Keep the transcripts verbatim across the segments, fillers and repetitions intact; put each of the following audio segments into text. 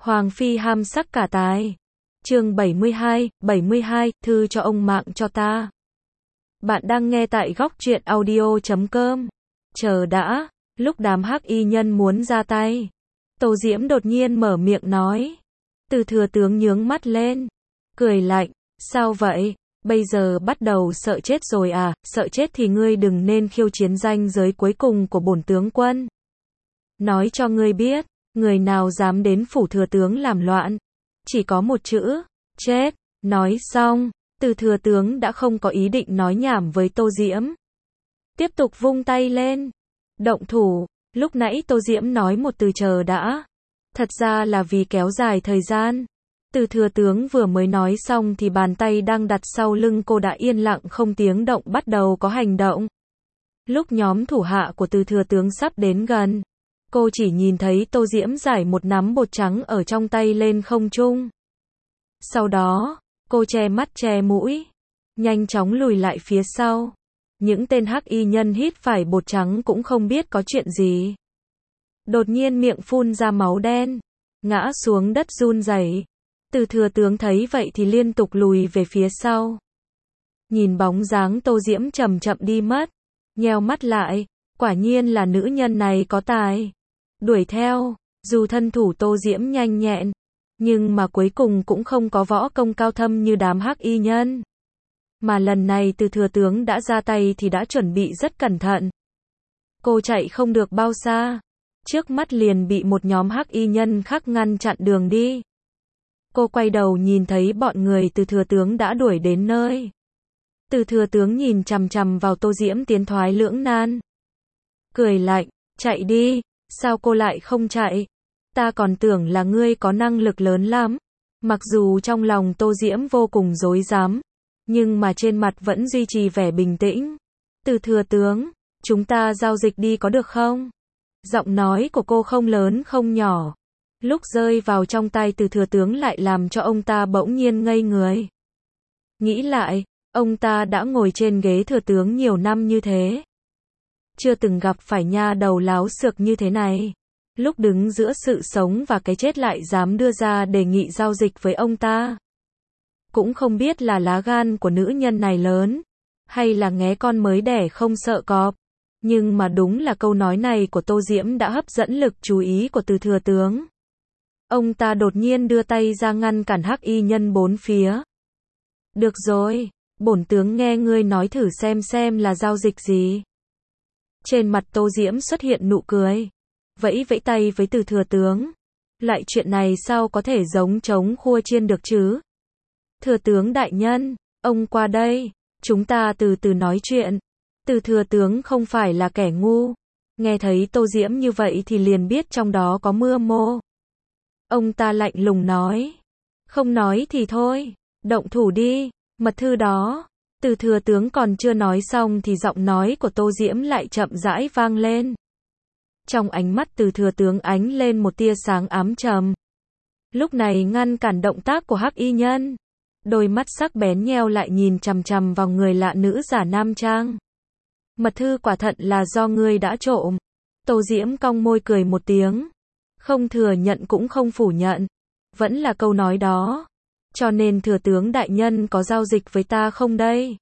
Hoàng phi ham sắc cả tài. Chương bảy mươi hai, bảy mươi hai, thư cho ông mạng cho ta. Bạn đang nghe tại góc truyện audio chấm com. Chờ đã, lúc đám hắc y nhân muốn ra tay, Tô Diễm đột nhiên mở miệng nói. Từ thừa tướng nhướng mắt lên, cười lạnh, sao vậy? Bây giờ bắt đầu sợ chết rồi à? Sợ chết thì ngươi đừng nên khiêu chiến ranh giới cuối cùng của bổn tướng quân. Nói cho ngươi biết, người nào dám đến phủ thừa tướng làm loạn, chỉ có một chữ, chết. Nói xong, từ thừa tướng đã không có ý định nói nhảm với Tô Diễm. Tiếp tục vung tay lên, động thủ. Lúc nãy Tô Diễm nói một từ chờ đã, thật ra là vì kéo dài thời gian. Từ thừa tướng vừa mới nói xong thì bàn tay đang đặt sau lưng cô đã yên lặng không tiếng động bắt đầu có hành động. Lúc nhóm thủ hạ của từ thừa tướng sắp đến gần, cô chỉ nhìn thấy Tô Diễm giải một nắm bột trắng ở trong tay lên không trung. Sau đó, cô che mắt che mũi, nhanh chóng lùi lại phía sau. Những tên hắc y nhân hít phải bột trắng cũng không biết có chuyện gì. Đột nhiên miệng phun ra máu đen, ngã xuống đất run rẩy. Từ thừa tướng thấy vậy thì liên tục lùi về phía sau. Nhìn bóng dáng Tô Diễm chậm chậm đi mất, nheo mắt lại, quả nhiên là nữ nhân này có tài. Đuổi theo, dù thân thủ Tô Diễm nhanh nhẹn, nhưng mà cuối cùng cũng không có võ công cao thâm như đám hắc y nhân. Mà lần này từ thừa tướng đã ra tay thì đã chuẩn bị rất cẩn thận. Cô chạy không được bao xa, trước mắt liền bị một nhóm hắc y nhân khác ngăn chặn đường đi. Cô quay đầu nhìn thấy bọn người từ thừa tướng đã đuổi đến nơi. Từ thừa tướng nhìn chằm chằm vào Tô Diễm tiến thoái lưỡng nan. Cười lạnh, chạy đi, sao cô lại không chạy? Ta còn tưởng là ngươi có năng lực lớn lắm. Mặc dù trong lòng Tô Diễm vô cùng rối rắm, nhưng mà trên mặt vẫn duy trì vẻ bình tĩnh. Từ thừa tướng, chúng ta giao dịch đi có được không? Giọng nói của cô không lớn không nhỏ. Lúc rơi vào trong tay từ thừa tướng lại làm cho ông ta bỗng nhiên ngây người. Nghĩ lại, ông ta đã ngồi trên ghế thừa tướng nhiều năm như thế, chưa từng gặp phải nha đầu láo xược như thế này. Lúc đứng giữa sự sống và cái chết lại dám đưa ra đề nghị giao dịch với ông ta. Cũng không biết là lá gan của nữ nhân này lớn, hay là nghé con mới đẻ không sợ cọp. Nhưng mà đúng là câu nói này của Tô Diễm đã hấp dẫn lực chú ý của từ thừa tướng. Ông ta đột nhiên đưa tay ra ngăn cản hắc y nhân bốn phía. Được rồi, bổn tướng nghe ngươi nói thử xem xem là giao dịch gì. Trên mặt Tô Diễm xuất hiện nụ cười, vẫy vẫy tay với từ thừa tướng. Lại chuyện này sao có thể giống trống khua chiên được chứ? Thừa tướng đại nhân, ông qua đây, chúng ta từ từ nói chuyện. Từ thừa tướng không phải là kẻ ngu, nghe thấy Tô Diễm như vậy thì liền biết trong đó có mưu mô. Ông ta lạnh lùng nói, không nói thì thôi, động thủ đi. Mật thư đó. Từ thừa tướng còn chưa nói xong thì giọng nói của Tô Diễm lại chậm rãi vang lên. Trong ánh mắt từ thừa tướng ánh lên một tia sáng ám trầm. Lúc này ngăn cản động tác của hắc y nhân. Đôi mắt sắc bén nheo lại nhìn chằm chằm vào người lạ nữ giả nam trang. Mật thư quả thật là do ngươi đã trộm. Tô Diễm cong môi cười một tiếng. Không thừa nhận cũng không phủ nhận. Vẫn là câu nói đó. Cho nên thừa tướng đại nhân có giao dịch với ta không đây?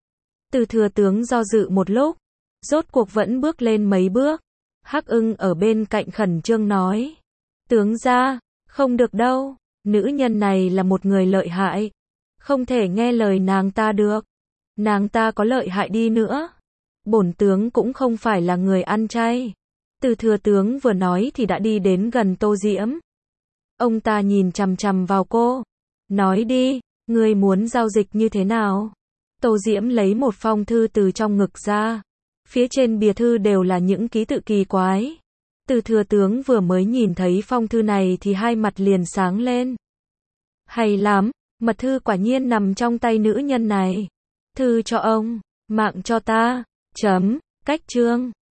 Từ thừa tướng do dự một lúc, rốt cuộc vẫn bước lên mấy bước. Hắc Ưng ở bên cạnh khẩn trương nói. Tướng gia, không được đâu. Nữ nhân này là một người lợi hại. Không thể nghe lời nàng ta được. Nàng ta có lợi hại đi nữa, bổn tướng cũng không phải là người ăn chay. Từ thừa tướng vừa nói thì đã đi đến gần Tô Diễm. Ông ta nhìn chằm chằm vào cô. Nói đi, ngươi muốn giao dịch như thế nào? Tô Diễm lấy một phong thư từ trong ngực ra. Phía trên bìa thư đều là những ký tự kỳ quái. Từ thừa tướng vừa mới nhìn thấy phong thư này thì hai mặt liền sáng lên. Hay lắm, mật thư quả nhiên nằm trong tay nữ nhân này. Thư cho ông, mạng cho ta. Chấm, cách chương.